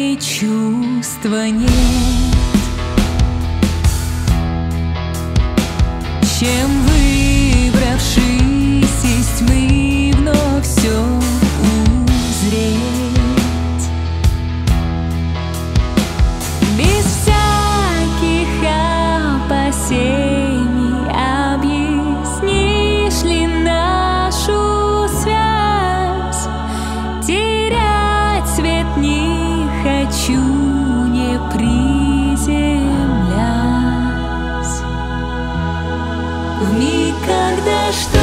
и чувства нет. Чем выбравшись из тьмы вновь все узреть, без всяких опасений объяснишь ли нашу связь? Терять свет не хочу, не приземлясь. В миг, когда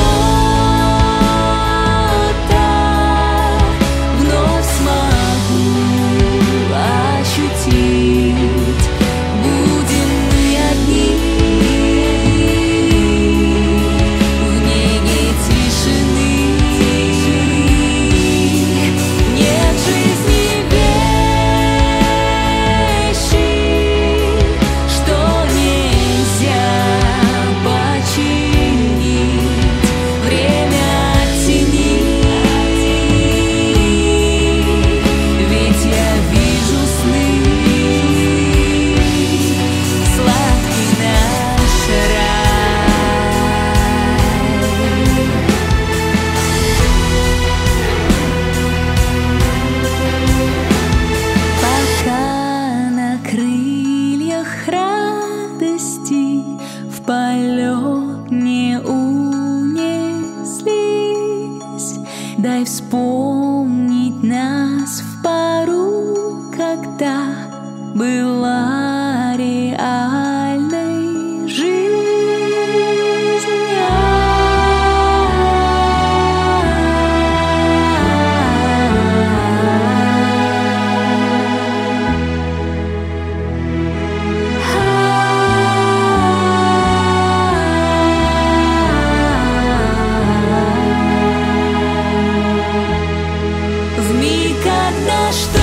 что-то вновь смогу ощутить, будем мы одни в неге тишины. Нет в жизни вещи, что нельзя починить, время оттенить. Ведь я вижу сны, сладкий наш рай. Пока на крыльях радости в полет не унеслись, дай вспомнить нас в пору, когда была реальной жизнь. В миг, когда что